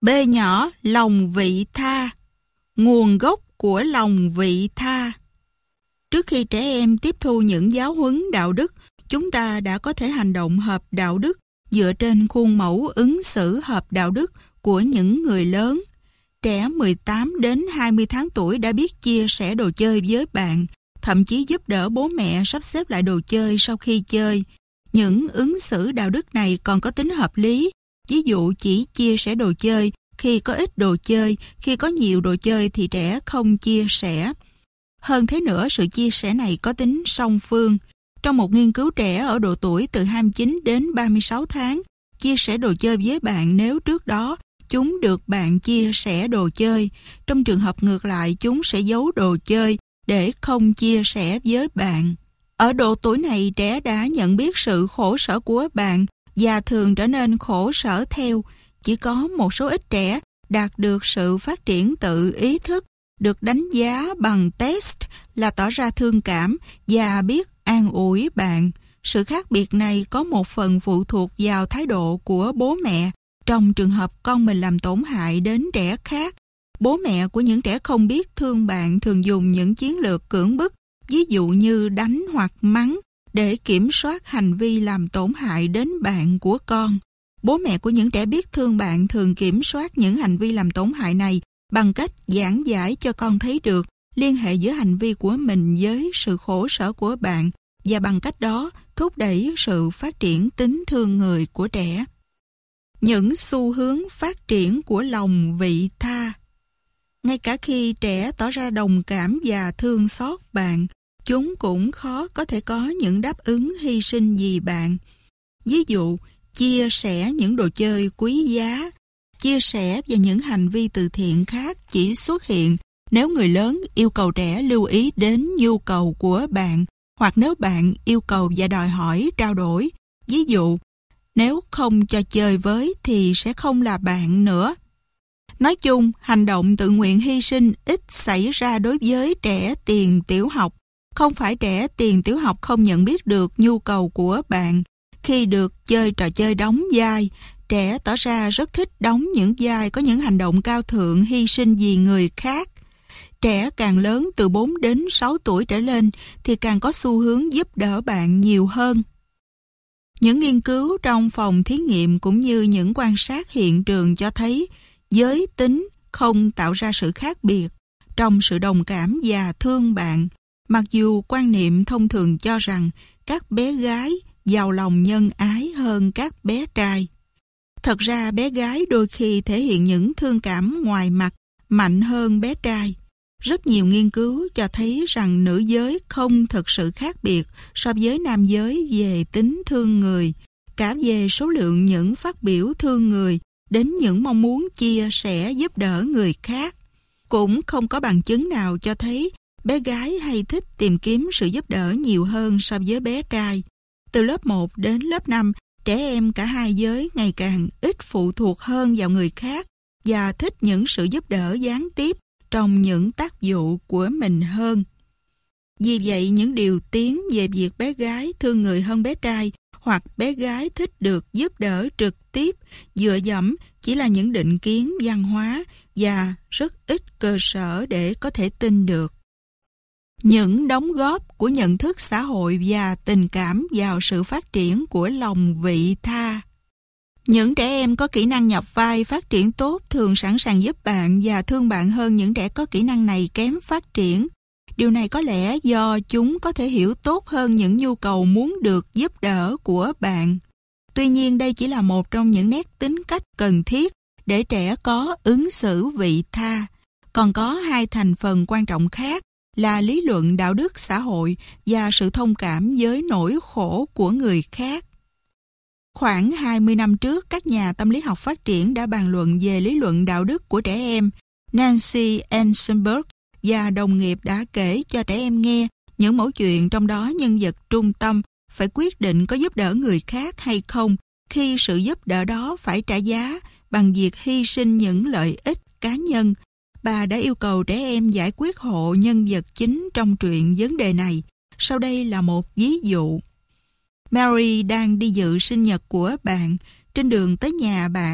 B nhỏ lòng vị tha. Nguồn gốc của lòng vị tha. Trước khi trẻ em tiếp thu những giáo huấn đạo đức, chúng ta đã có thể hành động hợp đạo đức dựa trên khuôn mẫu ứng xử hợp đạo đức của những người lớn. Trẻ 18 đến 20 tháng tuổi đã biết chia sẻ đồ chơi với bạn, thậm chí giúp đỡ bố mẹ sắp xếp lại đồ chơi sau khi chơi. Những ứng xử đạo đức này còn có tính hợp lý. Ví dụ chỉ chia sẻ đồ chơi khi có ít đồ chơi, khi có nhiều đồ chơi thì trẻ không chia sẻ. Hơn thế nữa, sự chia sẻ này có tính song phương. Trong một nghiên cứu, trẻ ở độ tuổi từ 29 đến 36 tháng chia sẻ đồ chơi với bạn nếu trước đó chúng được bạn chia sẻ đồ chơi. Trong trường hợp ngược lại, chúng sẽ giấu đồ chơi để không chia sẻ với bạn. Ở độ tuổi này, trẻ đã nhận biết sự khổ sở của bạn và thường trở nên khổ sở theo. Chỉ có một số ít trẻ đạt được sự phát triển tự ý thức, được đánh giá bằng test là tỏ ra thương cảm và biết an ủi bạn. Sự khác biệt này có một phần phụ thuộc vào thái độ của bố mẹ. Trong trường hợp con mình làm tổn hại đến trẻ khác, bố mẹ của những trẻ không biết thương bạn thường dùng những chiến lược cưỡng bức, ví dụ như đánh hoặc mắng, để kiểm soát hành vi làm tổn hại đến bạn của con. Bố mẹ của những trẻ biết thương bạn thường kiểm soát những hành vi làm tổn hại này bằng cách giảng giải cho con thấy được liên hệ giữa hành vi của mình với sự khổ sở của bạn, và bằng cách đó thúc đẩy sự phát triển tính thương người của trẻ. Những xu hướng phát triển của lòng vị tha. Ngay cả khi trẻ tỏ ra đồng cảm và thương xót bạn, chúng cũng khó có thể có những đáp ứng hy sinh vì bạn. Ví dụ, chia sẻ những đồ chơi quý giá, chia sẻ về những hành vi từ thiện khác chỉ xuất hiện nếu người lớn yêu cầu trẻ lưu ý đến nhu cầu của bạn, hoặc nếu bạn yêu cầu và đòi hỏi trao đổi. Ví dụ, nếu không cho chơi với thì sẽ không là bạn nữa. Nói chung, hành động tự nguyện hy sinh ít xảy ra đối với trẻ tiền tiểu học. Không phải trẻ tiền tiểu học không nhận biết được nhu cầu của bạn. Khi được chơi trò chơi đóng vai, trẻ tỏ ra rất thích đóng những vai có những hành động cao thượng hy sinh vì người khác. Trẻ càng lớn từ 4 đến 6 tuổi trở lên thì càng có xu hướng giúp đỡ bạn nhiều hơn. Những nghiên cứu trong phòng thí nghiệm cũng như những quan sát hiện trường cho thấy giới tính không tạo ra sự khác biệt trong sự đồng cảm và thương bạn, mặc dù quan niệm thông thường cho rằng các bé gái giàu lòng nhân ái hơn các bé trai. Thật ra bé gái đôi khi thể hiện những thương cảm ngoài mặt mạnh hơn bé trai. Rất nhiều nghiên cứu cho thấy rằng nữ giới không thực sự khác biệt so với nam giới về tính thương người, cả về số lượng những phát biểu thương người đến những mong muốn chia sẻ giúp đỡ người khác. Cũng không có bằng chứng nào cho thấy bé gái hay thích tìm kiếm sự giúp đỡ nhiều hơn so với bé trai. Từ lớp 1 đến lớp 5, trẻ em cả hai giới ngày càng ít phụ thuộc hơn vào người khác và thích những sự giúp đỡ gián tiếp trong những tác vụ của mình hơn. Vì vậy, những điều tiếng về việc bé gái thương người hơn bé trai hoặc bé gái thích được giúp đỡ trực tiếp dựa dẫm chỉ là những định kiến văn hóa và rất ít cơ sở để có thể tin được. Những đóng góp của nhận thức xã hội và tình cảm vào sự phát triển của lòng vị tha. Những trẻ em có kỹ năng nhập vai phát triển tốt thường sẵn sàng giúp bạn và thương bạn hơn những trẻ có kỹ năng này kém phát triển. Điều này có lẽ do chúng có thể hiểu tốt hơn những nhu cầu muốn được giúp đỡ của bạn. Tuy nhiên, đây chỉ là một trong những nét tính cách cần thiết để trẻ có ứng xử vị tha. Còn có hai thành phần quan trọng khác là lý luận đạo đức xã hội và sự thông cảm với nỗi khổ của người khác. Khoảng 20 năm trước, các nhà tâm lý học phát triển đã bàn luận về lý luận đạo đức của trẻ em. Nancy Eisenberg và đồng nghiệp đã kể cho trẻ em nghe những mẩu chuyện trong đó nhân vật trung tâm phải quyết định có giúp đỡ người khác hay không khi sự giúp đỡ đó phải trả giá bằng việc hy sinh những lợi ích cá nhân. Bà đã yêu cầu trẻ em giải quyết hộ nhân vật chính trong truyện vấn đề này. Sau đây là một ví dụ. Mary đang đi dự sinh nhật của bạn. Trên đường tới nhà bạn,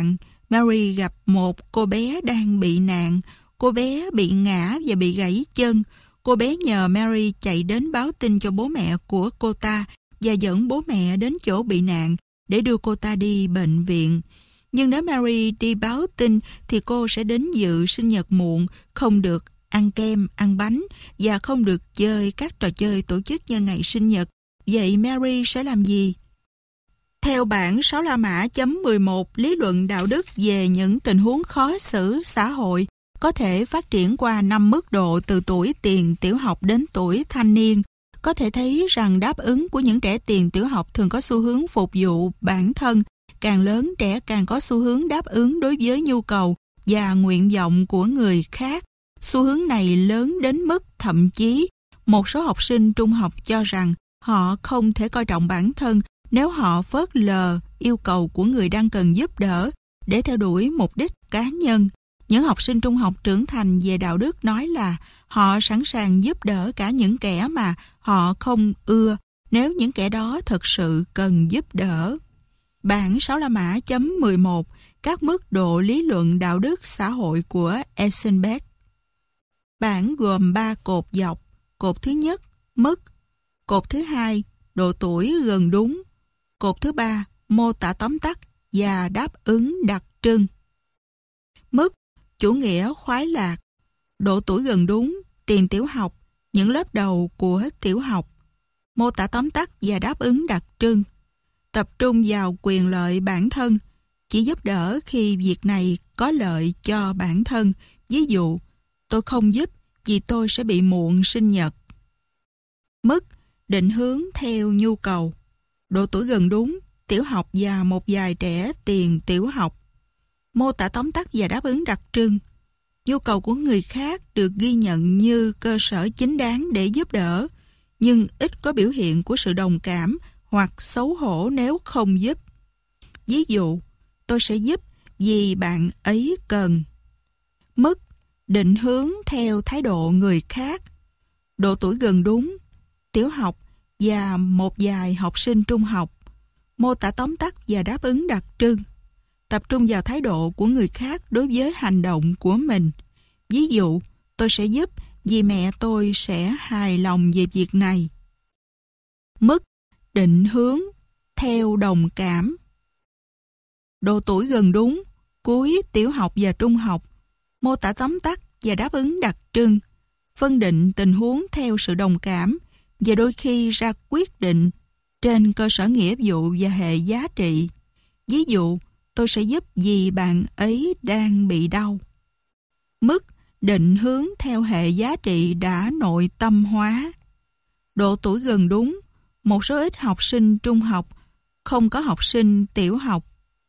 Mary gặp một cô bé đang bị nạn. Cô bé bị ngã và bị gãy chân. Cô bé nhờ Mary chạy đến báo tin cho bố mẹ của cô ta và dẫn bố mẹ đến chỗ bị nạn để đưa cô ta đi bệnh viện. Nhưng nếu Mary đi báo tin thì cô sẽ đến dự sinh nhật muộn, không được ăn kem, ăn bánh và không được chơi các trò chơi tổ chức nhân ngày sinh nhật. Vậy Mary sẽ làm gì? Theo bản 6 La Mã.11, lý luận đạo đức về những tình huống khó xử xã hội có thể phát triển qua 5 mức độ từ tuổi tiền tiểu học đến tuổi thanh niên. Có thể thấy rằng đáp ứng của những trẻ tiền tiểu học thường có xu hướng phục vụ bản thân. Càng lớn, trẻ càng có xu hướng đáp ứng đối với nhu cầu và nguyện vọng của người khác. Xu hướng này lớn đến mức thậm chí một số học sinh trung học cho rằng họ không thể coi trọng bản thân nếu họ phớt lờ yêu cầu của người đang cần giúp đỡ để theo đuổi mục đích cá nhân. Những học sinh trung học trưởng thành về đạo đức nói là họ sẵn sàng giúp đỡ cả những kẻ mà họ không ưa nếu những kẻ đó thực sự cần giúp đỡ. Bản 6 La Mã.11, các mức độ lý luận đạo đức xã hội của Eisenberg. Bản gồm 3 cột dọc. Cột thứ nhất, mức. Cột thứ hai, độ tuổi gần đúng. Cột thứ ba, mô tả tóm tắt và đáp ứng đặc trưng. Mức, chủ nghĩa khoái lạc. Độ tuổi gần đúng, tiền tiểu học, những lớp đầu của tiểu học. Mô tả tóm tắt và đáp ứng đặc trưng. Tập trung vào quyền lợi bản thân, chỉ giúp đỡ khi việc này có lợi cho bản thân. Ví dụ, tôi không giúp vì tôi sẽ bị muộn sinh nhật. Mức, định hướng theo nhu cầu. Độ tuổi gần đúng, tiểu học và một vài trẻ tiền tiểu học. Mô tả tóm tắt và đáp ứng đặc trưng. Nhu cầu của người khác được ghi nhận như cơ sở chính đáng để giúp đỡ, nhưng ít có biểu hiện của sự đồng cảm hoặc xấu hổ nếu không giúp. Ví dụ, tôi sẽ giúp vì bạn ấy cần. Mức, định hướng theo thái độ người khác. Độ tuổi gần đúng, tiểu học và một vài học sinh trung học. Mô tả tóm tắt và đáp ứng đặc trưng. Tập trung vào thái độ của người khác đối với hành động của mình. Ví dụ, tôi sẽ giúp vì mẹ tôi sẽ hài lòng về việc này. Mức, định hướng theo đồng cảm. Độ tuổi gần đúng, cuối tiểu học và trung học. Mô tả tóm tắt và đáp ứng đặc trưng. Phân định tình huống theo sự đồng cảm và đôi khi ra quyết định trên cơ sở nghĩa vụ và hệ giá trị. Ví dụ, tôi sẽ giúp vì bạn ấy đang bị đau. Mức, định hướng theo hệ giá trị đã nội tâm hóa. Độ tuổi gần đúng, một số ít học sinh trung học, không có học sinh tiểu học.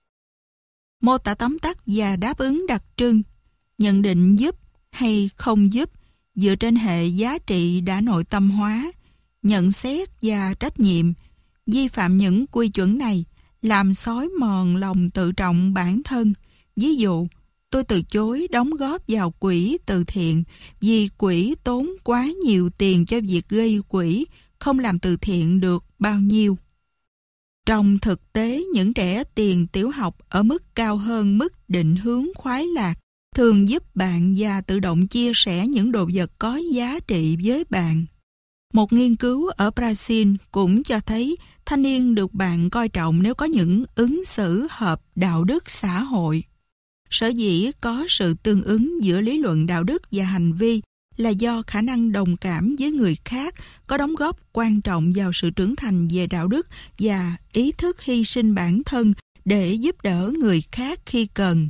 Mô tả tóm tắt và đáp ứng đặc trưng. Nhận định giúp hay không giúp dựa trên hệ giá trị đã nội tâm hóa. Nhận xét và trách nhiệm. Vi phạm những quy chuẩn này làm xói mòn lòng tự trọng bản thân. Ví dụ, tôi từ chối đóng góp vào quỹ từ thiện vì quỹ tốn quá nhiều tiền cho việc gây quỹ, không làm từ thiện được bao nhiêu. Trong thực tế, những trẻ tiền tiểu học ở mức cao hơn mức định hướng khoái lạc thường giúp bạn và tự động chia sẻ những đồ vật có giá trị với bạn. Một nghiên cứu ở Brazil cũng cho thấy thanh niên được bạn coi trọng nếu có những ứng xử hợp đạo đức xã hội. Sở dĩ có sự tương ứng giữa lý luận đạo đức và hành vi là do khả năng đồng cảm với người khác có đóng góp quan trọng vào sự trưởng thành về đạo đức và ý thức hy sinh bản thân để giúp đỡ người khác khi cần.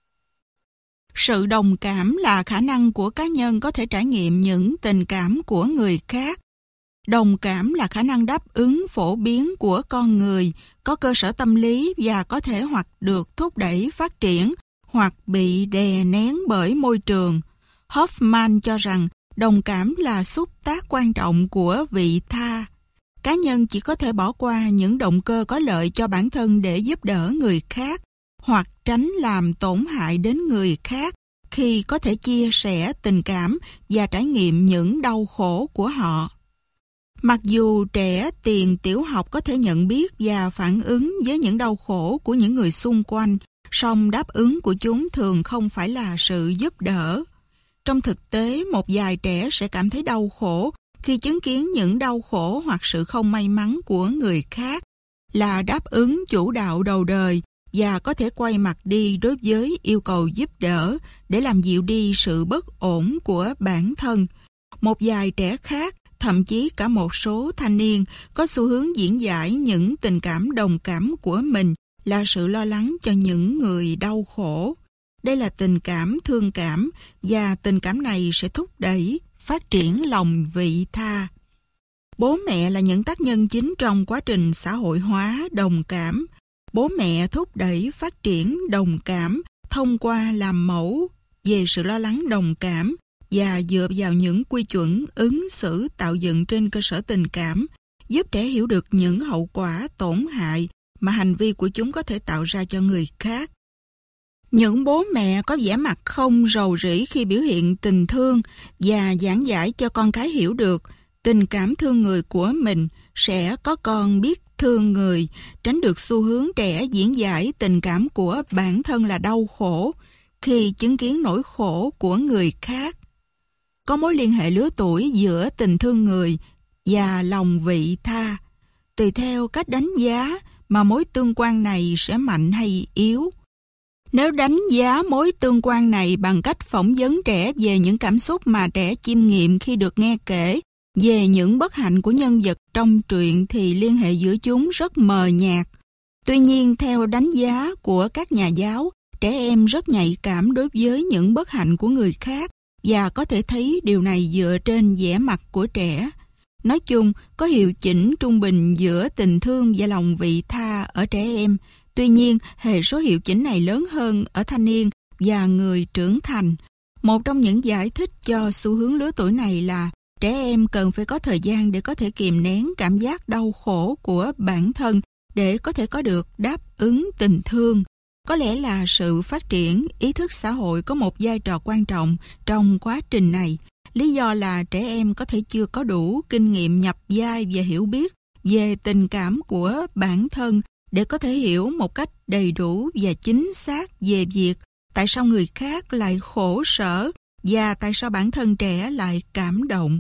Sự đồng cảm là khả năng của cá nhân có thể trải nghiệm những tình cảm của người khác. Đồng cảm là khả năng đáp ứng phổ biến của con người, có cơ sở tâm lý và có thể hoặc được thúc đẩy phát triển hoặc bị đè nén bởi môi trường. Hoffman cho rằng đồng cảm là xúc tác quan trọng của vị tha. Cá nhân chỉ có thể bỏ qua những động cơ có lợi cho bản thân để giúp đỡ người khác hoặc tránh làm tổn hại đến người khác khi có thể chia sẻ tình cảm và trải nghiệm những đau khổ của họ. Mặc dù trẻ tiền tiểu học có thể nhận biết và phản ứng với những đau khổ của những người xung quanh, song đáp ứng của chúng thường không phải là sự giúp đỡ. Trong thực tế, một vài trẻ sẽ cảm thấy đau khổ khi chứng kiến những đau khổ hoặc sự không may mắn của người khác, là đáp ứng chủ đạo đầu đời và có thể quay mặt đi đối với yêu cầu giúp đỡ để làm dịu đi sự bất ổn của bản thân. Một vài trẻ khác, thậm chí cả một số thanh niên, có xu hướng diễn giải những tình cảm đồng cảm của mình là sự lo lắng cho những người đau khổ. Đây là tình cảm thương cảm, và tình cảm này sẽ thúc đẩy phát triển lòng vị tha. Bố mẹ là những tác nhân chính trong quá trình xã hội hóa đồng cảm. Bố mẹ thúc đẩy phát triển đồng cảm thông qua làm mẫu về sự lo lắng đồng cảm và dựa vào những quy chuẩn ứng xử tạo dựng trên cơ sở tình cảm, giúp trẻ hiểu được những hậu quả tổn hại mà hành vi của chúng có thể tạo ra cho người khác. Những bố mẹ có vẻ mặt không rầu rĩ khi biểu hiện tình thương và giảng giải cho con cái hiểu được tình cảm thương người của mình sẽ có con biết thương người, tránh được xu hướng trẻ diễn giải tình cảm của bản thân là đau khổ khi chứng kiến nỗi khổ của người khác. Có mối liên hệ lứa tuổi giữa tình thương người và lòng vị tha. Tùy theo cách đánh giá mà mối tương quan này sẽ mạnh hay yếu. Nếu đánh giá mối tương quan này bằng cách phỏng vấn trẻ về những cảm xúc mà trẻ chiêm nghiệm khi được nghe kể về những bất hạnh của nhân vật trong truyện, thì liên hệ giữa chúng rất mờ nhạt. Tuy nhiên, theo đánh giá của các nhà giáo, trẻ em rất nhạy cảm đối với những bất hạnh của người khác và có thể thấy điều này dựa trên vẻ mặt của trẻ. Nói chung, có hiệu chỉnh trung bình giữa tình thương và lòng vị tha ở trẻ em. Tuy nhiên, hệ số hiệu chỉnh này lớn hơn ở thanh niên và người trưởng thành. Một trong những giải thích cho xu hướng lứa tuổi này là trẻ em cần phải có thời gian để có thể kìm nén cảm giác đau khổ của bản thân để có thể có được đáp ứng tình thương. Có lẽ là sự phát triển ý thức xã hội có một vai trò quan trọng trong quá trình này. Lý do là trẻ em có thể chưa có đủ kinh nghiệm nhập vai và hiểu biết về tình cảm của bản thân để có thể hiểu một cách đầy đủ và chính xác về việc tại sao người khác lại khổ sở và tại sao bản thân trẻ lại cảm động.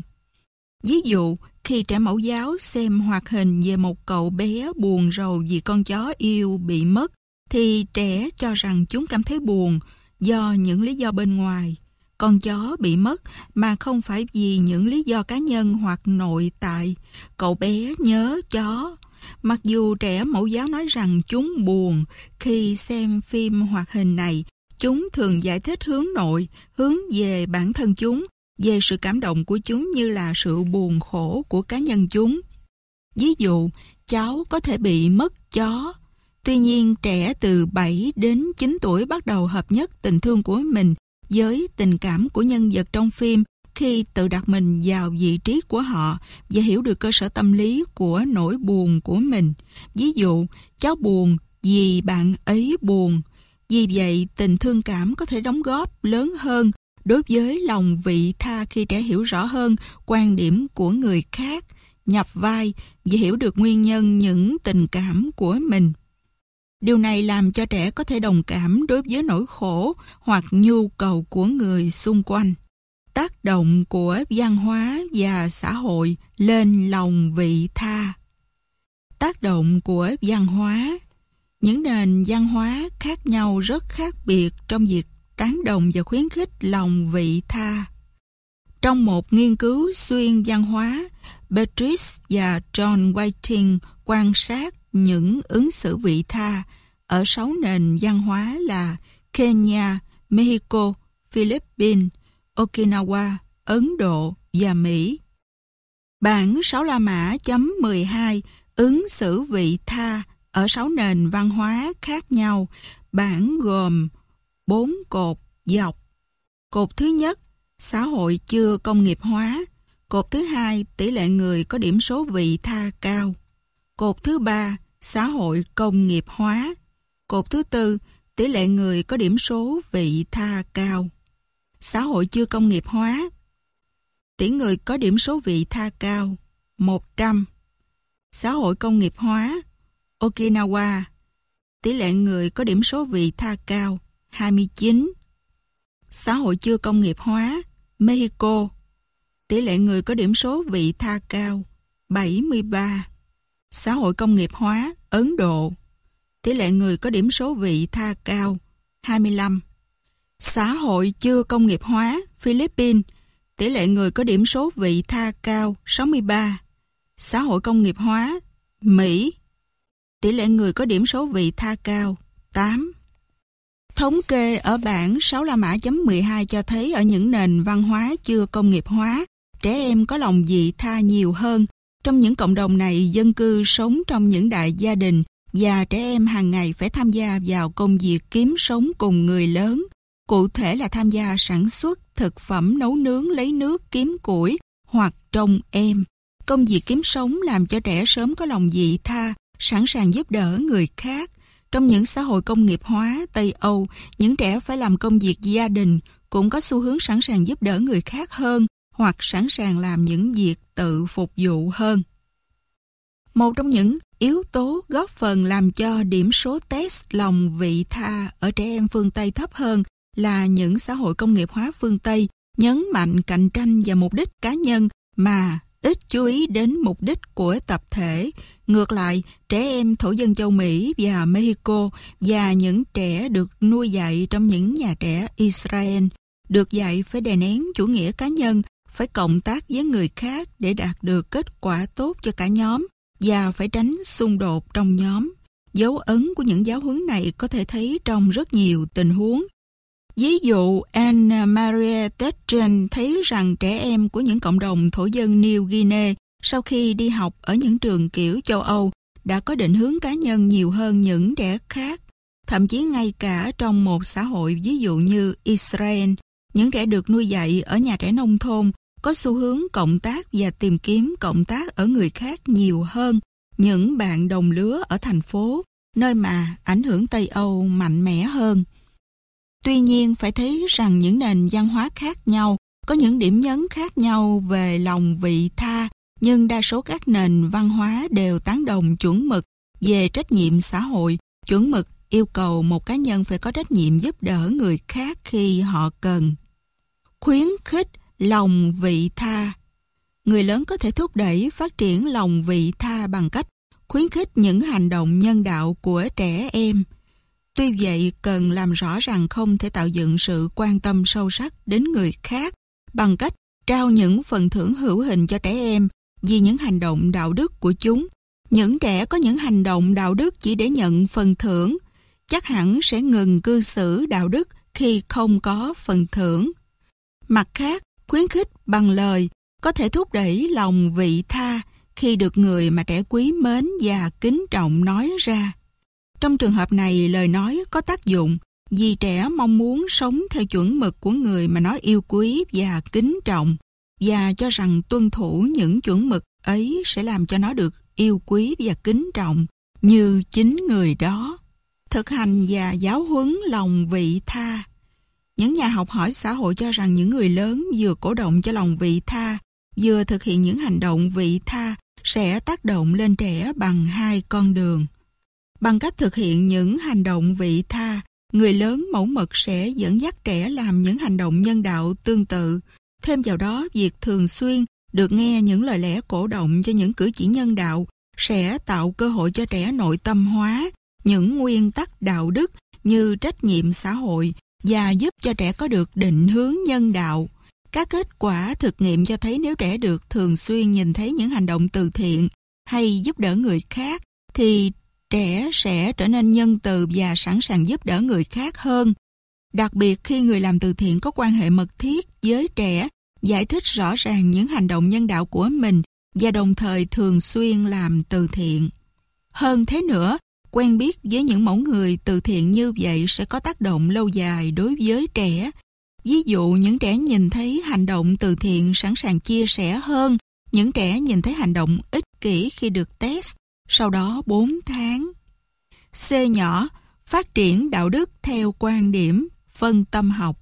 Ví dụ, khi trẻ mẫu giáo xem hoạt hình về một cậu bé buồn rầu vì con chó yêu bị mất, thì trẻ cho rằng chúng cảm thấy buồn do những lý do bên ngoài. Con chó bị mất mà không phải vì những lý do cá nhân hoặc nội tại. Cậu bé nhớ chó. Mặc dù trẻ mẫu giáo nói rằng chúng buồn khi xem phim hoạt hình này, chúng thường giải thích hướng nội, hướng về bản thân chúng, về sự cảm động của chúng như là sự buồn khổ của cá nhân chúng. Ví dụ, cháu có thể bị mất chó. Tuy nhiên, trẻ từ 7 đến 9 tuổi bắt đầu hợp nhất tình thương của mình với tình cảm của nhân vật trong phim khi tự đặt mình vào vị trí của họ và hiểu được cơ sở tâm lý của nỗi buồn của mình. Ví dụ, cháu buồn vì bạn ấy buồn. Vì vậy, tình thương cảm có thể đóng góp lớn hơn đối với lòng vị tha khi trẻ hiểu rõ hơn quan điểm của người khác, nhập vai và hiểu được nguyên nhân những tình cảm của mình. Điều này làm cho trẻ có thể đồng cảm đối với nỗi khổ hoặc nhu cầu của người xung quanh. Tác động của văn hóa và xã hội lên lòng vị tha. Tác động của văn hóa. Những nền văn hóa khác nhau rất khác biệt trong việc tán đồng và khuyến khích lòng vị tha. Trong một nghiên cứu xuyên văn hóa, Beatrice và John Whiting quan sát những ứng xử vị tha ở 6 nền văn hóa là Kenya, Mexico, Philippines, Okinawa, Ấn Độ và Mỹ. Bản 6 La Mã chấm 12 ứng xử vị tha ở 6 nền văn hóa khác nhau. Bản gồm 4 cột dọc. Cột thứ nhất, xã hội chưa công nghiệp hóa. Cột thứ hai, tỷ lệ người có điểm số vị tha cao. Cột thứ ba, xã hội công nghiệp hóa. Cột thứ tư, tỷ lệ người có điểm số vị tha cao. Xã hội chưa công nghiệp hóa. Tỷ người có điểm số vị tha cao 100. Xã hội công nghiệp hóa Okinawa tỷ lệ người có điểm số vị tha cao 29. Xã hội chưa công nghiệp hóa Mexico, tỷ lệ người có điểm số vị tha cao 73. Xã hội công nghiệp hóa Ấn Độ, tỷ lệ người có điểm số vị tha cao 25. Xã hội chưa công nghiệp hóa Philippines, tỷ lệ người có điểm số vị tha cao 63. Xã hội công nghiệp hóa Mỹ, tỷ lệ người có điểm số vị tha cao 8. Thống kê ở bảng 6 La Mã.12 cho thấy ở những nền văn hóa chưa công nghiệp hóa, trẻ em có lòng vị tha nhiều hơn. Trong những cộng đồng này, dân cư sống trong những đại gia đình và trẻ em hàng ngày phải tham gia vào công việc kiếm sống cùng người lớn. Cụ thể là tham gia sản xuất thực phẩm, nấu nướng, lấy nước, kiếm củi hoặc trông em. Công việc kiếm sống làm cho trẻ sớm có lòng vị tha, sẵn sàng giúp đỡ người khác. Trong những xã hội công nghiệp hóa Tây Âu, những trẻ phải làm công việc gia đình cũng có xu hướng sẵn sàng giúp đỡ người khác hơn hoặc sẵn sàng làm những việc tự phục vụ hơn. Một trong những yếu tố góp phần làm cho điểm số test lòng vị tha ở trẻ em phương Tây thấp hơn là những xã hội công nghiệp hóa phương Tây nhấn mạnh cạnh tranh và mục đích cá nhân mà ít chú ý đến mục đích của tập thể. Ngược lại, trẻ em thổ dân châu Mỹ và Mexico và những trẻ được nuôi dạy trong những nhà trẻ Israel được dạy phải đè nén chủ nghĩa cá nhân, phải cộng tác với người khác để đạt được kết quả tốt cho cả nhóm và phải tránh xung đột trong nhóm. Dấu ấn của những giáo huấn này có thể thấy trong rất nhiều tình huống. Ví dụ, Anne Marie Tetjen thấy rằng trẻ em của những cộng đồng thổ dân New Guinea sau khi đi học ở những trường kiểu châu Âu đã có định hướng cá nhân nhiều hơn những trẻ khác. Thậm chí ngay cả trong một xã hội ví dụ như Israel, những trẻ được nuôi dạy ở nhà trẻ nông thôn có xu hướng cộng tác và tìm kiếm cộng tác ở người khác nhiều hơn những bạn đồng lứa ở thành phố, nơi mà ảnh hưởng Tây Âu mạnh mẽ hơn. Tuy nhiên, phải thấy rằng những nền văn hóa khác nhau có những điểm nhấn khác nhau về lòng vị tha, nhưng đa số các nền văn hóa đều tán đồng chuẩn mực về trách nhiệm xã hội. Chuẩn mực yêu cầu một cá nhân phải có trách nhiệm giúp đỡ người khác khi họ cần. Khuyến khích lòng vị tha. Người lớn có thể thúc đẩy phát triển lòng vị tha bằng cách khuyến khích những hành động nhân đạo của trẻ em. Tuy vậy, cần làm rõ rằng không thể tạo dựng sự quan tâm sâu sắc đến người khác bằng cách trao những phần thưởng hữu hình cho trẻ em vì những hành động đạo đức của chúng. Những trẻ có những hành động đạo đức chỉ để nhận phần thưởng, chắc hẳn sẽ ngừng cư xử đạo đức khi không có phần thưởng. Mặt khác, khuyến khích bằng lời có thể thúc đẩy lòng vị tha khi được người mà trẻ quý mến và kính trọng nói ra. Trong trường hợp này, lời nói có tác dụng vì trẻ mong muốn sống theo chuẩn mực của người mà nó yêu quý và kính trọng và cho rằng tuân thủ những chuẩn mực ấy sẽ làm cho nó được yêu quý và kính trọng như chính người đó. Thực hành và giáo huấn lòng vị tha. Những nhà học hỏi xã hội cho rằng những người lớn vừa cổ động cho lòng vị tha, vừa thực hiện những hành động vị tha sẽ tác động lên trẻ bằng hai con đường. Bằng cách thực hiện những hành động vị tha, người lớn mẫu mực sẽ dẫn dắt trẻ làm những hành động nhân đạo tương tự. Thêm vào đó, việc thường xuyên được nghe những lời lẽ cổ động cho những cử chỉ nhân đạo sẽ tạo cơ hội cho trẻ nội tâm hóa những nguyên tắc đạo đức như trách nhiệm xã hội và giúp cho trẻ có được định hướng nhân đạo. Các kết quả thực nghiệm cho thấy nếu trẻ được thường xuyên nhìn thấy những hành động từ thiện hay giúp đỡ người khác thì trẻ sẽ trở nên nhân từ và sẵn sàng giúp đỡ người khác hơn. Đặc biệt khi người làm từ thiện có quan hệ mật thiết với trẻ, giải thích rõ ràng những hành động nhân đạo của mình và đồng thời thường xuyên làm từ thiện. Hơn thế nữa, quen biết với những mẫu người từ thiện như vậy sẽ có tác động lâu dài đối với trẻ. Ví dụ, những trẻ nhìn thấy hành động từ thiện sẵn sàng chia sẻ hơn những trẻ nhìn thấy hành động ích kỷ khi được test sau đó 4 tháng. C nhỏ, phát triển đạo đức theo quan điểm phân tâm học.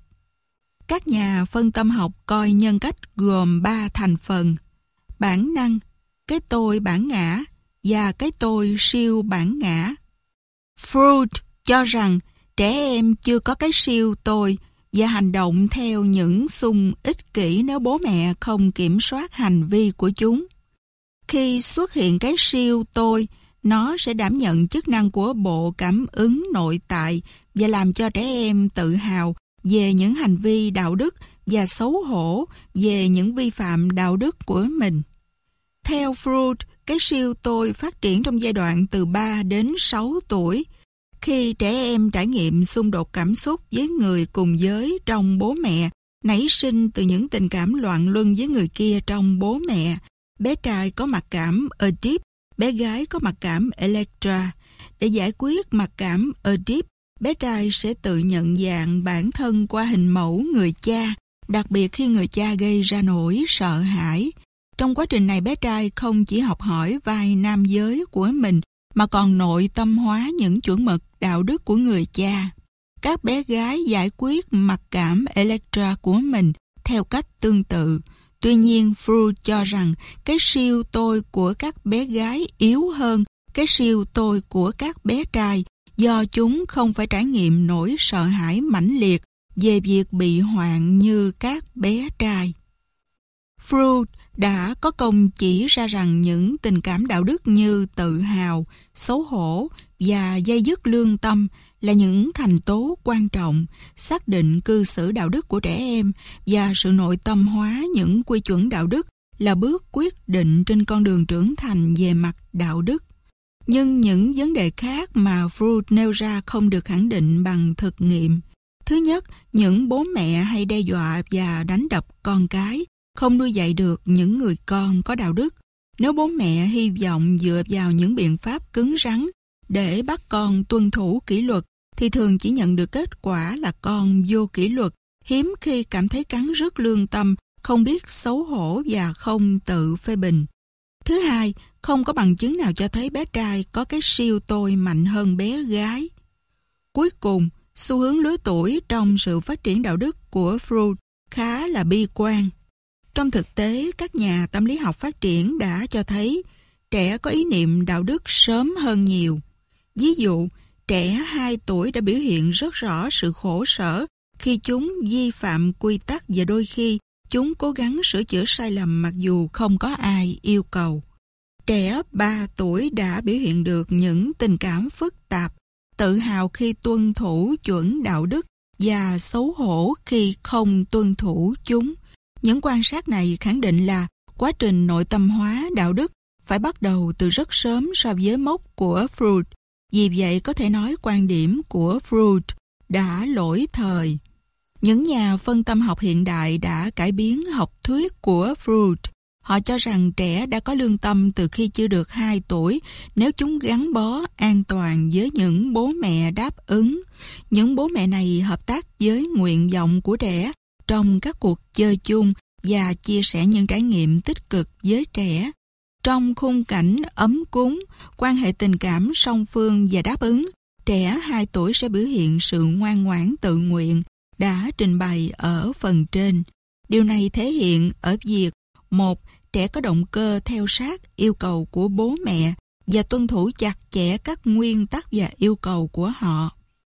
Các nhà phân tâm học coi nhân cách gồm 3 thành phần: bản năng, cái tôi bản ngã và cái tôi siêu bản ngã. Freud cho rằng trẻ em chưa có cái siêu tôi và hành động theo những xung ích kỷ nếu bố mẹ không kiểm soát hành vi của chúng. Khi xuất hiện cái siêu tôi, nó sẽ đảm nhận chức năng của bộ cảm ứng nội tại và làm cho trẻ em tự hào về những hành vi đạo đức và xấu hổ về những vi phạm đạo đức của mình. Theo Freud, cái siêu tôi phát triển trong giai đoạn từ 3 đến 6 tuổi, khi trẻ em trải nghiệm xung đột cảm xúc với người cùng giới trong bố mẹ, nảy sinh từ những tình cảm loạn luân với người kia trong bố mẹ. Bé trai có mặc cảm Oedip, bé gái có mặc cảm Electra. Để giải quyết mặc cảm Oedip, bé trai sẽ tự nhận dạng bản thân qua hình mẫu người cha, đặc biệt khi người cha gây ra nỗi sợ hãi. Trong quá trình này, bé trai không chỉ học hỏi vai nam giới của mình, mà còn nội tâm hóa những chuẩn mực đạo đức của người cha. Các bé gái giải quyết mặc cảm Electra của mình theo cách tương tự. Tuy nhiên, Freud cho rằng cái siêu tôi của các bé gái yếu hơn cái siêu tôi của các bé trai do chúng không phải trải nghiệm nỗi sợ hãi mãnh liệt về việc bị hoạn như các bé trai. Freud đã có công chỉ ra rằng những tình cảm đạo đức như tự hào, xấu hổ và day dứt lương tâm là những thành tố quan trọng xác định cư xử đạo đức của trẻ em, và sự nội tâm hóa những quy chuẩn đạo đức là bước quyết định trên con đường trưởng thành về mặt đạo đức. Nhưng những vấn đề khác mà Freud nêu ra không được khẳng định bằng thực nghiệm. Thứ nhất, những bố mẹ hay đe dọa và đánh đập con cái không nuôi dạy được những người con có đạo đức. Nếu bố mẹ hy vọng dựa vào những biện pháp cứng rắn để bắt con tuân thủ kỷ luật, thì thường chỉ nhận được kết quả là con vô kỷ luật, hiếm khi cảm thấy cắn rứt lương tâm, không biết xấu hổ và không tự phê bình. Thứ hai, không có bằng chứng nào cho thấy bé trai có cái siêu tôi mạnh hơn bé gái. Cuối cùng, xu hướng lứa tuổi trong sự phát triển đạo đức của Freud khá là bi quan. Trong thực tế, các nhà tâm lý học phát triển đã cho thấy trẻ có ý niệm đạo đức sớm hơn nhiều. Ví dụ, trẻ 2 tuổi đã biểu hiện rất rõ sự khổ sở khi chúng vi phạm quy tắc, và đôi khi chúng cố gắng sửa chữa sai lầm mặc dù không có ai yêu cầu. Trẻ 3 tuổi đã biểu hiện được những tình cảm phức tạp, tự hào khi tuân thủ chuẩn đạo đức và xấu hổ khi không tuân thủ chúng. Những quan sát này khẳng định là quá trình nội tâm hóa đạo đức phải bắt đầu từ rất sớm so với mốc của Freud. Vì vậy có thể nói quan điểm của Freud đã lỗi thời. Những nhà phân tâm học hiện đại đã cải biến học thuyết của Freud. Họ cho rằng trẻ đã có lương tâm từ khi chưa được 2 tuổi nếu chúng gắn bó an toàn với những bố mẹ đáp ứng. Những bố mẹ này hợp tác với nguyện vọng của trẻ trong các cuộc chơi chung và chia sẻ những trải nghiệm tích cực với trẻ. Trong khung cảnh ấm cúng, quan hệ tình cảm song phương và đáp ứng, trẻ 2 tuổi sẽ biểu hiện sự ngoan ngoãn tự nguyện đã trình bày ở phần trên. Điều này thể hiện ở việc: 1. Trẻ có động cơ theo sát yêu cầu của bố mẹ và tuân thủ chặt chẽ các nguyên tắc và yêu cầu của họ.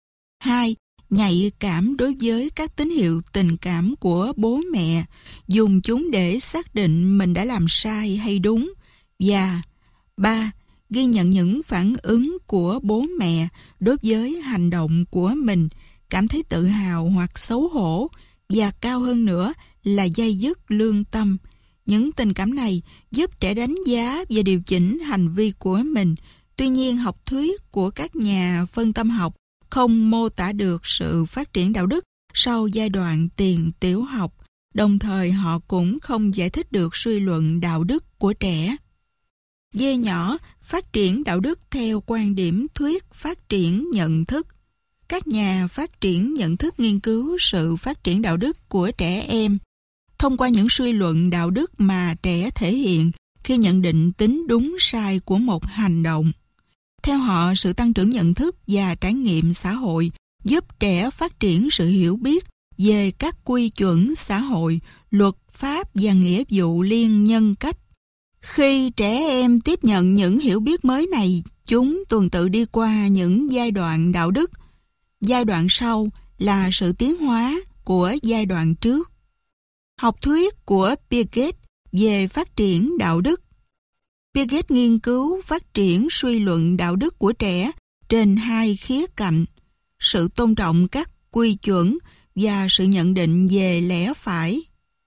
2. Nhạy cảm đối với các tín hiệu tình cảm của bố mẹ, dùng chúng để xác định mình đã làm sai hay đúng. Và 3. Ghi nhận những phản ứng của bố mẹ đối với hành động của mình, cảm thấy tự hào hoặc xấu hổ, và cao hơn nữa là day dứt lương tâm. Những tình cảm này giúp trẻ đánh giá và điều chỉnh hành vi của mình. Tuy nhiên, học thuyết của các nhà phân tâm học không mô tả được sự phát triển đạo đức sau giai đoạn tiền tiểu học, đồng thời họ cũng không giải thích được suy luận đạo đức của trẻ. D nhỏ, phát triển đạo đức theo quan điểm thuyết phát triển nhận thức. Các nhà phát triển nhận thức nghiên cứu sự phát triển đạo đức của trẻ em thông qua những suy luận đạo đức mà trẻ thể hiện khi nhận định tính đúng sai của một hành động. Theo họ, sự tăng trưởng nhận thức và trải nghiệm xã hội giúp trẻ phát triển sự hiểu biết về các quy chuẩn xã hội, luật pháp và nghĩa vụ liên nhân cách. Khi trẻ em tiếp nhận những hiểu biết mới này Chúng tuần tự đi qua những giai đoạn đạo đức. Giai đoạn sau là sự tiến hóa của giai đoạn trước. Học thuyết của Piaget về phát triển đạo đức. Piaget nghiên cứu phát triển suy luận đạo đức của trẻ trên hai khía cạnh: sự tôn trọng các quy chuẩn và sự nhận định về lẽ phải.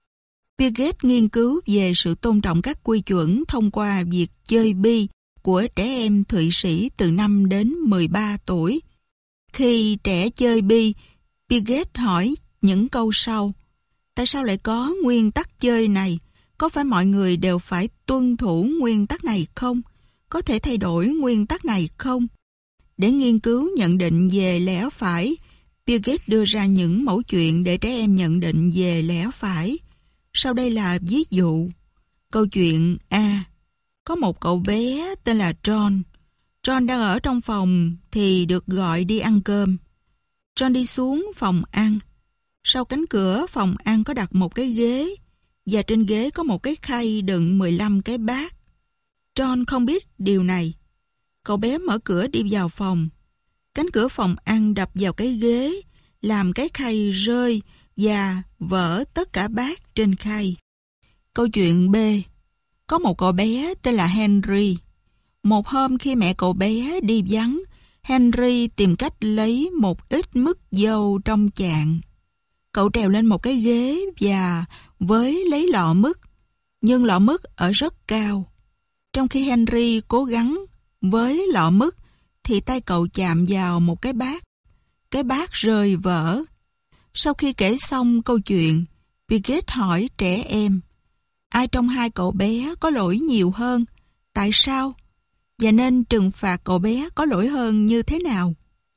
Piaget nghiên cứu về sự tôn trọng các quy chuẩn thông qua việc chơi bi của trẻ em Thụy Sĩ từ 5 đến 13 tuổi. Khi trẻ chơi bi, Piaget hỏi những câu sau: tại sao lại có nguyên tắc chơi này? Có phải mọi người đều phải tuân thủ nguyên tắc này không? Có thể thay đổi nguyên tắc này không? Để nghiên cứu nhận định về lẽ phải, Piaget đưa ra những mẫu chuyện để trẻ em nhận định về lẽ phải. Sau đây là ví dụ. Câu chuyện A. Có một cậu bé tên là John. John đang ở trong phòng thì được gọi đi ăn cơm. John đi xuống phòng ăn. Sau cánh cửa phòng ăn có đặt một cái ghế, và trên ghế có một cái khay đựng 15 cái bát. John không biết điều này. Cậu bé mở cửa đi vào phòng. Cánh cửa phòng ăn đập vào cái ghế, làm cái khay rơi và vỡ tất cả bát trên khay. Câu chuyện B. Có một cậu bé tên là Henry. Một hôm khi mẹ cậu bé đi vắng, Henry tìm cách lấy một ít mứt dâu trong chạn. Cậu trèo lên một cái ghế và với lấy lọ mứt, nhưng lọ mứt ở rất cao. Trong khi Henry cố gắng với lọ mứt, thì tay cậu chạm vào một cái bát rơi vỡ. Sau khi kể xong câu chuyện, Piaget hỏi trẻ em: ai trong hai cậu bé có lỗi nhiều hơn? Tại sao? Và nên trừng phạt cậu bé có lỗi hơn như thế nào?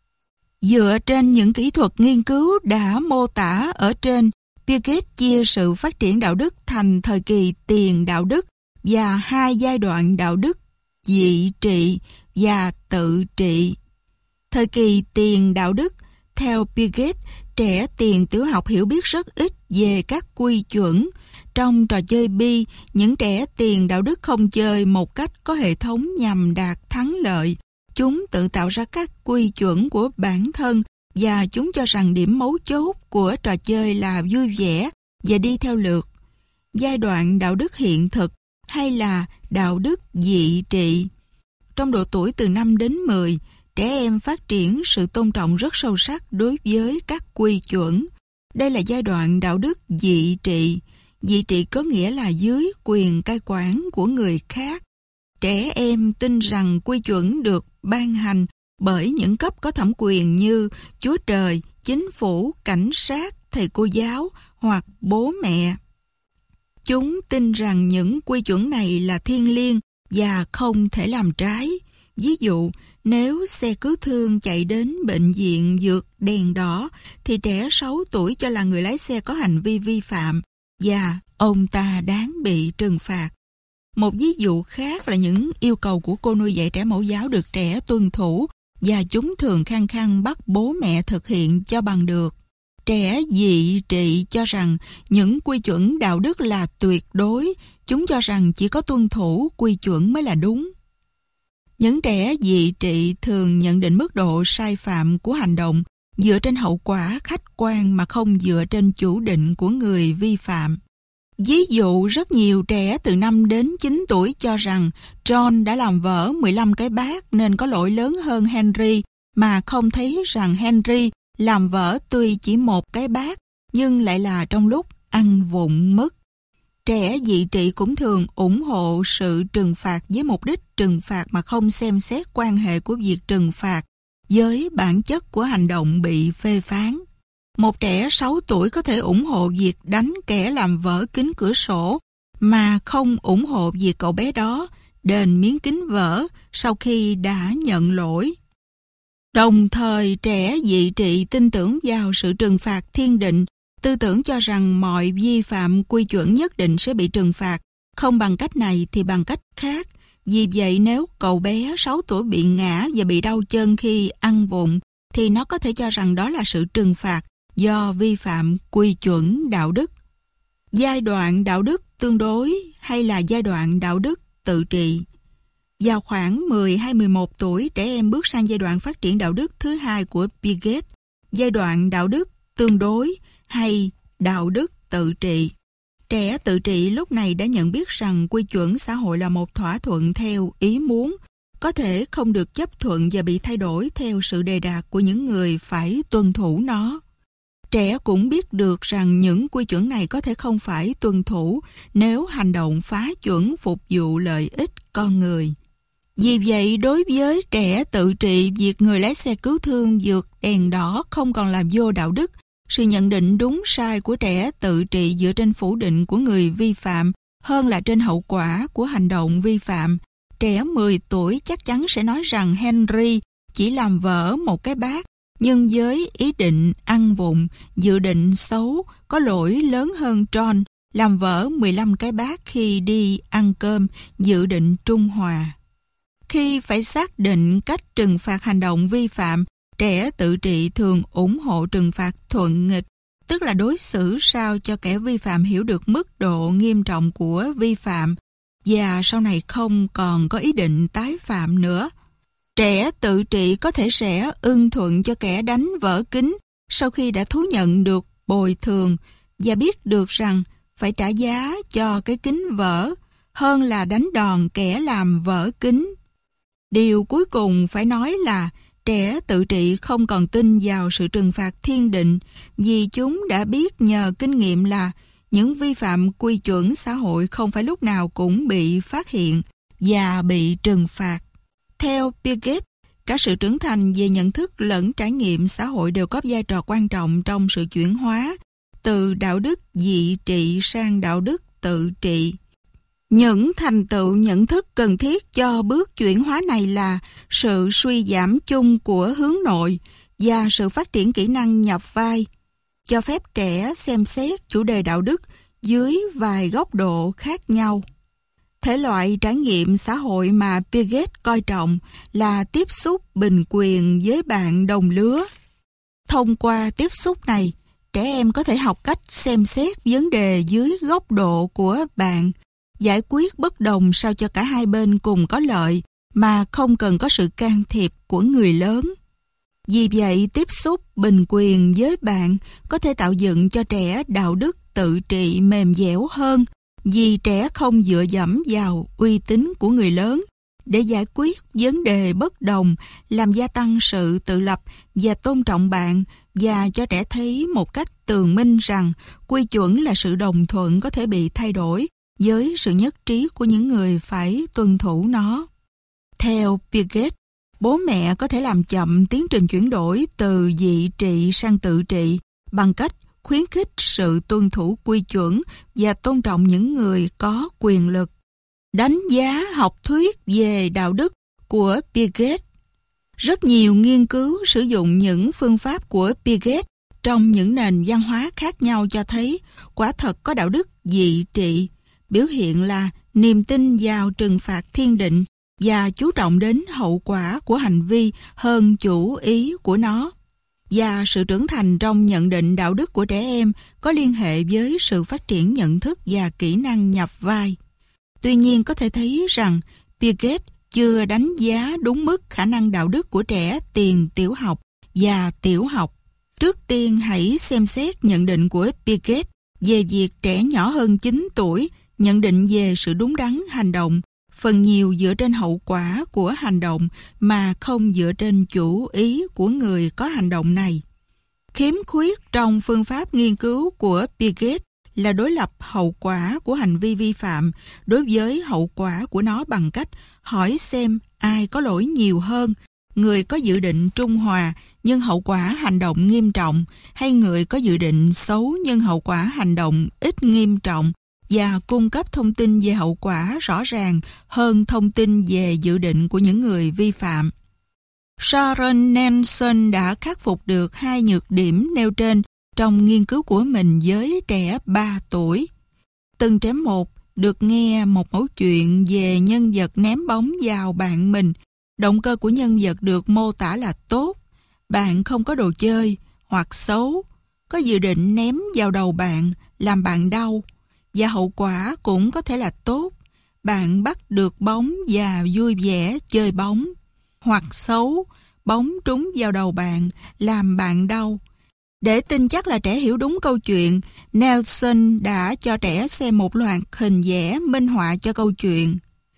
Dựa trên những kỹ thuật nghiên cứu đã mô tả ở trên, Piaget chia sự phát triển đạo đức thành thời kỳ tiền đạo đức và hai giai đoạn đạo đức: dị trị và tự trị. Thời kỳ tiền đạo đức, theo Piaget, trẻ tiền tiểu học hiểu biết rất ít về các quy chuẩn. Trong trò chơi bi, những trẻ tiền đạo đức không chơi một cách có hệ thống nhằm đạt thắng lợi. Chúng tự tạo ra các quy chuẩn của bản thân và chúng cho rằng điểm mấu chốt của trò chơi là vui vẻ và đi theo lượt. Giai đoạn đạo đức hiện thực hay là đạo đức dị trị. Trong độ tuổi từ 5 đến 10, trẻ em phát triển sự tôn trọng rất sâu sắc đối với các quy chuẩn. Đây là giai đoạn đạo đức dị trị. Dị trị có nghĩa là dưới quyền cai quản của người khác. Trẻ em tin rằng quy chuẩn được ban hành bởi những cấp có thẩm quyền như Chúa Trời, chính phủ, cảnh sát, thầy cô giáo hoặc bố mẹ. Chúng tin rằng những quy chuẩn này là thiêng liêng và không thể làm trái. Ví dụ, nếu xe cứu thương chạy đến bệnh viện vượt đèn đỏ, thì trẻ 6 tuổi cho là người lái xe có hành vi vi phạm và ông ta đáng bị trừng phạt. Một ví dụ khác là những yêu cầu của cô nuôi dạy trẻ mẫu giáo được trẻ tuân thủ và chúng thường khăng khăng bắt bố mẹ thực hiện cho bằng được. Trẻ dị trị cho rằng những quy chuẩn đạo đức là tuyệt đối, chúng cho rằng chỉ có tuân thủ quy chuẩn mới là đúng. Những trẻ dị trị thường nhận định mức độ sai phạm của hành động dựa trên hậu quả khách quan mà không dựa trên chủ định của người vi phạm. Ví dụ, rất nhiều trẻ từ 5 đến 9 tuổi cho rằng John đã làm vỡ 15 cái bát nên có lỗi lớn hơn Henry, mà không thấy rằng Henry làm vỡ tuy chỉ một cái bát nhưng lại là trong lúc ăn vụng mứt. Trẻ dị trị cũng thường ủng hộ sự trừng phạt với mục đích trừng phạt mà không xem xét quan hệ của việc trừng phạt với bản chất của hành động bị phê phán. Một trẻ 6 tuổi có thể ủng hộ việc đánh kẻ làm vỡ kính cửa sổ mà không ủng hộ việc cậu bé đó đền miếng kính vỡ sau khi đã nhận lỗi. Đồng thời, trẻ dị trị tin tưởng vào sự trừng phạt thiên định, tư tưởng cho rằng mọi vi phạm quy chuẩn nhất định sẽ bị trừng phạt, không bằng cách này thì bằng cách khác. Vì vậy, nếu cậu bé 6 tuổi bị ngã và bị đau chân khi ăn vụng, thì nó có thể cho rằng đó là sự trừng phạt do vi phạm quy chuẩn đạo đức. Giai đoạn đạo đức tương đối hay là giai đoạn đạo đức tự trị? Vào khoảng 10 hay 11 tuổi, trẻ em bước sang giai đoạn phát triển đạo đức thứ hai của Piaget, giai đoạn đạo đức tương đối hay đạo đức tự trị. Trẻ tự trị lúc này đã nhận biết rằng quy chuẩn xã hội là một thỏa thuận theo ý muốn, có thể không được chấp thuận và bị thay đổi theo sự đề đạt của những người phải tuân thủ nó. Trẻ cũng biết được rằng những quy chuẩn này có thể không phải tuân thủ nếu hành động phá chuẩn phục vụ lợi ích con người. Vì vậy, đối với trẻ tự trị, việc người lái xe cứu thương vượt đèn đỏ không còn là vô đạo đức. Sự nhận định đúng sai của trẻ tự trị dựa trên phủ định của người vi phạm hơn là trên hậu quả của hành động vi phạm. Trẻ 10 tuổi chắc chắn sẽ nói rằng Henry chỉ làm vỡ một cái bát, nhưng với ý định ăn vụng, dự định xấu, có lỗi lớn hơn John làm vỡ 15 cái bát khi đi ăn cơm, dự định trung hòa. Khi phải xác định cách trừng phạt hành động vi phạm, trẻ tự trị thường ủng hộ trừng phạt thuận nghịch, tức là đối xử sao cho kẻ vi phạm hiểu được mức độ nghiêm trọng của vi phạm và sau này không còn có ý định tái phạm nữa. Trẻ tự trị có thể sẽ ưng thuận cho kẻ đánh vỡ kính sau khi đã thú nhận được bồi thường và biết được rằng phải trả giá cho cái kính vỡ hơn là đánh đòn kẻ làm vỡ kính. Điều cuối cùng phải nói là trẻ tự trị không còn tin vào sự trừng phạt thiên định vì chúng đã biết nhờ kinh nghiệm là những vi phạm quy chuẩn xã hội không phải lúc nào cũng bị phát hiện và bị trừng phạt. Theo Piaget, cả sự trưởng thành về nhận thức lẫn trải nghiệm xã hội đều có vai trò quan trọng trong sự chuyển hóa từ đạo đức dị trị sang đạo đức tự trị. Những thành tựu nhận thức cần thiết cho bước chuyển hóa này là sự suy giảm chung của hướng nội và sự phát triển kỹ năng nhập vai, cho phép trẻ xem xét chủ đề đạo đức dưới vài góc độ khác nhau. Thể loại trải nghiệm xã hội mà Piaget coi trọng là tiếp xúc bình quyền với bạn đồng lứa. Thông qua tiếp xúc này, trẻ em có thể học cách xem xét vấn đề dưới góc độ của bạn, giải quyết bất đồng sao cho cả hai bên cùng có lợi mà không cần có sự can thiệp của người lớn. Vì vậy, tiếp xúc bình quyền với bạn có thể tạo dựng cho trẻ đạo đức tự trị mềm dẻo hơn vì trẻ không dựa dẫm vào uy tín của người lớn để giải quyết vấn đề bất đồng, làm gia tăng sự tự lập và tôn trọng bạn và cho trẻ thấy một cách tường minh rằng quy chuẩn là sự đồng thuận có thể bị thay đổi với sự nhất trí của những người phải tuân thủ nó. Theo Piaget, bố mẹ có thể làm chậm tiến trình chuyển đổi từ dị trị sang tự trị bằng cách khuyến khích sự tuân thủ quy chuẩn và tôn trọng những người có quyền lực. Đánh giá học thuyết về đạo đức của Piaget. Rất nhiều nghiên cứu sử dụng những phương pháp của Piaget trong những nền văn hóa khác nhau cho thấy quả thật có đạo đức dị trị, biểu hiện là niềm tin vào trừng phạt thiên định và chú trọng đến hậu quả của hành vi hơn chủ ý của nó. Và sự trưởng thành trong nhận định đạo đức của trẻ em có liên hệ với sự phát triển nhận thức và kỹ năng nhập vai. Tuy nhiên có thể thấy rằng Piaget chưa đánh giá đúng mức khả năng đạo đức của trẻ tiền tiểu học và tiểu học. Trước tiên hãy xem xét nhận định của Piaget về việc trẻ nhỏ hơn 9 tuổi nhận định về sự đúng đắn hành động, phần nhiều dựa trên hậu quả của hành động mà không dựa trên chủ ý của người có hành động này. Khiếm khuyết trong phương pháp nghiên cứu của Piaget là đối lập hậu quả của hành vi vi phạm đối với hậu quả của nó bằng cách hỏi xem ai có lỗi nhiều hơn, người có dự định trung hòa nhưng hậu quả hành động nghiêm trọng hay người có dự định xấu nhưng hậu quả hành động ít nghiêm trọng, và cung cấp thông tin về hậu quả rõ ràng hơn thông tin về dự định của những người vi phạm. Sharon Nelson đã khắc phục được hai nhược điểm nêu trên trong nghiên cứu của mình với trẻ 3 tuổi. Từng trẻ một được nghe một mẩu chuyện về nhân vật ném bóng vào bạn mình. Động cơ của nhân vật được mô tả là tốt. Bạn không có đồ chơi hoặc xấu, có dự định ném vào đầu bạn, làm bạn đau. Và hậu quả cũng có thể là tốt. bạn bắt được bóng và vui vẻ chơi bóng. Hoặc xấu, bóng trúng vào đầu bạn, làm bạn đau. Để tin chắc là trẻ hiểu đúng câu chuyện, Nelson đã cho trẻ xem một loạt hình vẽ minh họa cho câu chuyện.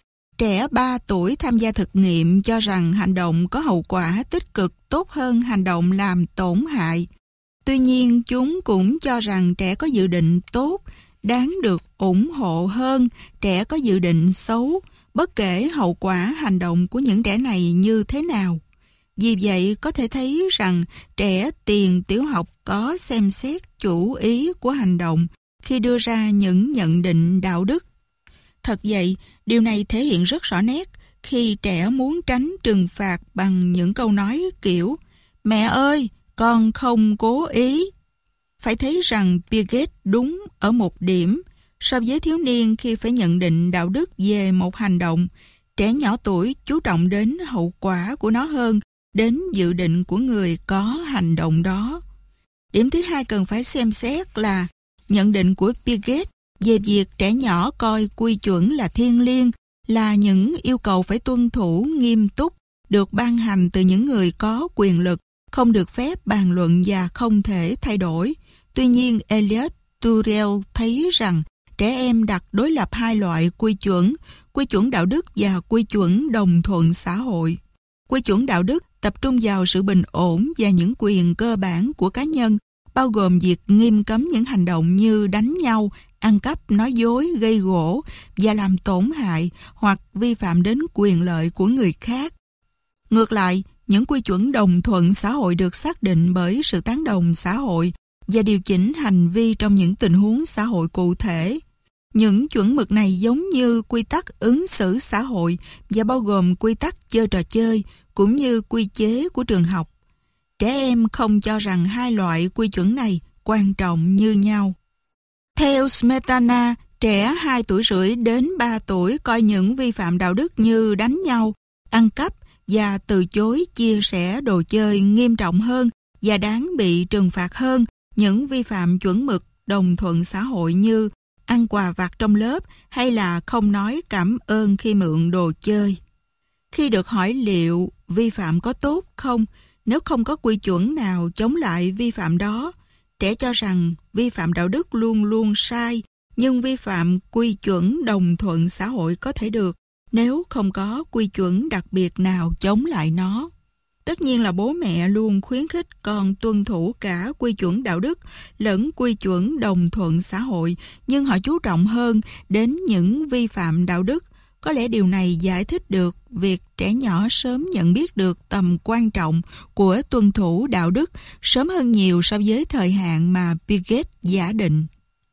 Trẻ 3 tuổi tham gia thực nghiệm cho rằng hành động có hậu quả tích cực tốt hơn hành động làm tổn hại. Tuy nhiên, chúng cũng cho rằng trẻ có dự định tốt, đáng được ủng hộ hơn trẻ có dự định xấu, bất kể hậu quả hành động của những trẻ này như thế nào. Vì vậy, có thể thấy rằng trẻ tiền tiểu học có xem xét chủ ý của hành động khi đưa ra những nhận định đạo đức. Thật vậy, điều này thể hiện rất rõ nét khi trẻ muốn tránh trừng phạt bằng những câu nói kiểu "Mẹ ơi, con không cố ý." Phải thấy rằng Piaget đúng ở một điểm. So với thiếu niên khi phải nhận định đạo đức về một hành động, trẻ nhỏ tuổi chú trọng đến hậu quả của nó hơn đến dự định của người có hành động đó. Điểm thứ hai cần phải xem xét là nhận định của Piaget về việc trẻ nhỏ coi quy chuẩn là thiêng liêng, là những yêu cầu phải tuân thủ nghiêm túc, được ban hành từ những người có quyền lực, không được phép bàn luận và không thể thay đổi. Tuy nhiên, Eliot Turiel thấy rằng trẻ em đặt đối lập hai loại quy chuẩn đạo đức và quy chuẩn đồng thuận xã hội. Quy chuẩn đạo đức tập trung vào sự bình ổn và những quyền cơ bản của cá nhân, bao gồm việc nghiêm cấm những hành động như đánh nhau, ăn cắp, nói dối, gây gổ và làm tổn hại hoặc vi phạm đến quyền lợi của người khác. Ngược lại, những quy chuẩn đồng thuận xã hội được xác định bởi sự tán đồng xã hội và điều chỉnh hành vi trong những tình huống xã hội cụ thể. Những chuẩn mực này giống như quy tắc ứng xử xã hội và bao gồm quy tắc chơi trò chơi cũng như quy chế của trường học. Trẻ em không cho rằng hai loại quy chuẩn này quan trọng như nhau. Theo Smetana, trẻ 2 tuổi rưỡi đến 3 tuổi coi những vi phạm đạo đức như đánh nhau, ăn cắp và từ chối chia sẻ đồ chơi nghiêm trọng hơn và đáng bị trừng phạt hơn những vi phạm chuẩn mực đồng thuận xã hội như ăn quà vặt trong lớp hay là không nói cảm ơn khi mượn đồ chơi. Khi được hỏi liệu vi phạm có tốt không, nếu không có quy chuẩn nào chống lại vi phạm đó, trẻ cho rằng vi phạm đạo đức luôn luôn sai, nhưng vi phạm quy chuẩn đồng thuận xã hội có thể được nếu không có quy chuẩn đặc biệt nào chống lại nó. Tất nhiên là bố mẹ luôn khuyến khích con tuân thủ cả quy chuẩn đạo đức lẫn quy chuẩn đồng thuận xã hội, nhưng họ chú trọng hơn đến những vi phạm đạo đức. Có lẽ điều này giải thích được việc trẻ nhỏ sớm nhận biết được tầm quan trọng của tuân thủ đạo đức sớm hơn nhiều so với thời hạn mà Piaget giả định.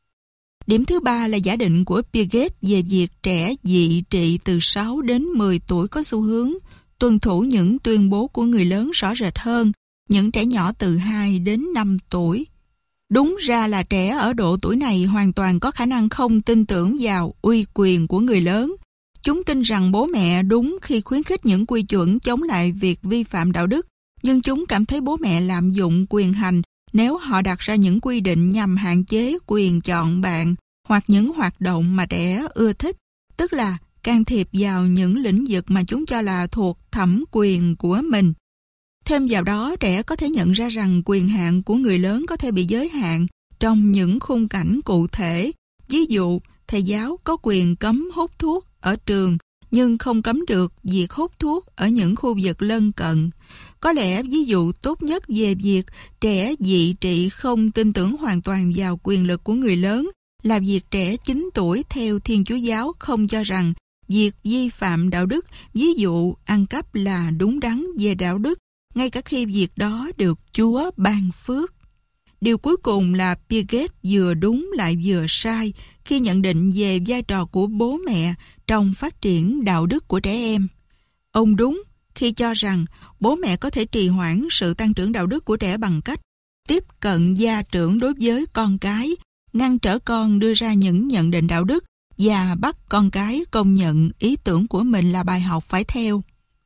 Điểm thứ ba là giả định của Piaget về việc trẻ dị trị từ 6 đến 10 tuổi có xu hướng tuân thủ những tuyên bố của người lớn rõ rệt hơn những trẻ nhỏ từ 2 đến 5 tuổi. Đúng ra là trẻ ở độ tuổi này hoàn toàn có khả năng không tin tưởng vào uy quyền của người lớn. Chúng tin rằng bố mẹ đúng khi khuyến khích những quy chuẩn chống lại việc vi phạm đạo đức, nhưng chúng cảm thấy bố mẹ lạm dụng quyền hành nếu họ đặt ra những quy định nhằm hạn chế quyền chọn bạn hoặc những hoạt động mà trẻ ưa thích, tức là can thiệp vào những lĩnh vực mà chúng cho là thuộc thẩm quyền của mình. Thêm vào đó, trẻ có thể nhận ra rằng quyền hạn của người lớn có thể bị giới hạn trong những khung cảnh cụ thể. Ví dụ, thầy giáo có quyền cấm hút thuốc ở trường, nhưng không cấm được việc hút thuốc ở những khu vực lân cận. Có lẽ ví dụ tốt nhất về việc trẻ dị trị không tin tưởng hoàn toàn vào quyền lực của người lớn là việc trẻ 9 tuổi theo Thiên Chúa giáo không cho rằng việc vi phạm đạo đức, ví dụ ăn cắp là đúng đắn về đạo đức, ngay cả khi việc đó được Chúa ban phước. Điều cuối cùng là Piaget vừa đúng lại vừa sai khi nhận định về vai trò của bố mẹ trong phát triển đạo đức của trẻ em. Ông đúng khi cho rằng bố mẹ có thể trì hoãn sự tăng trưởng đạo đức của trẻ bằng cách tiếp cận gia trưởng đối với con cái, ngăn trở con đưa ra những nhận định đạo đức và bắt con cái công nhận ý tưởng của mình là bài học phải theo.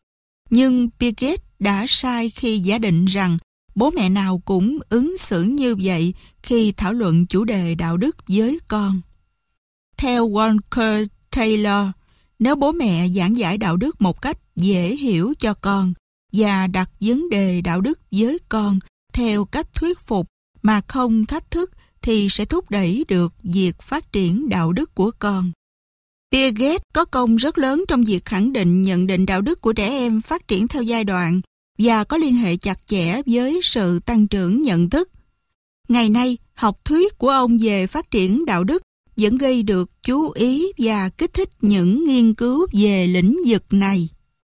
Nhưng Piaget đã sai khi giả định rằng bố mẹ nào cũng ứng xử như vậy khi thảo luận chủ đề đạo đức với con. Theo Walker Taylor, Nếu bố mẹ giảng giải đạo đức một cách dễ hiểu cho con và đặt vấn đề đạo đức với con theo cách thuyết phục mà không thách thức thì sẽ thúc đẩy được việc phát triển đạo đức của con. Piaget có công rất lớn trong việc khẳng định nhận định đạo đức của trẻ em phát triển theo giai đoạn và có liên hệ chặt chẽ với sự tăng trưởng nhận thức. Ngày nay, học thuyết của ông về phát triển đạo đức vẫn gây được chú ý và kích thích những nghiên cứu về lĩnh vực này.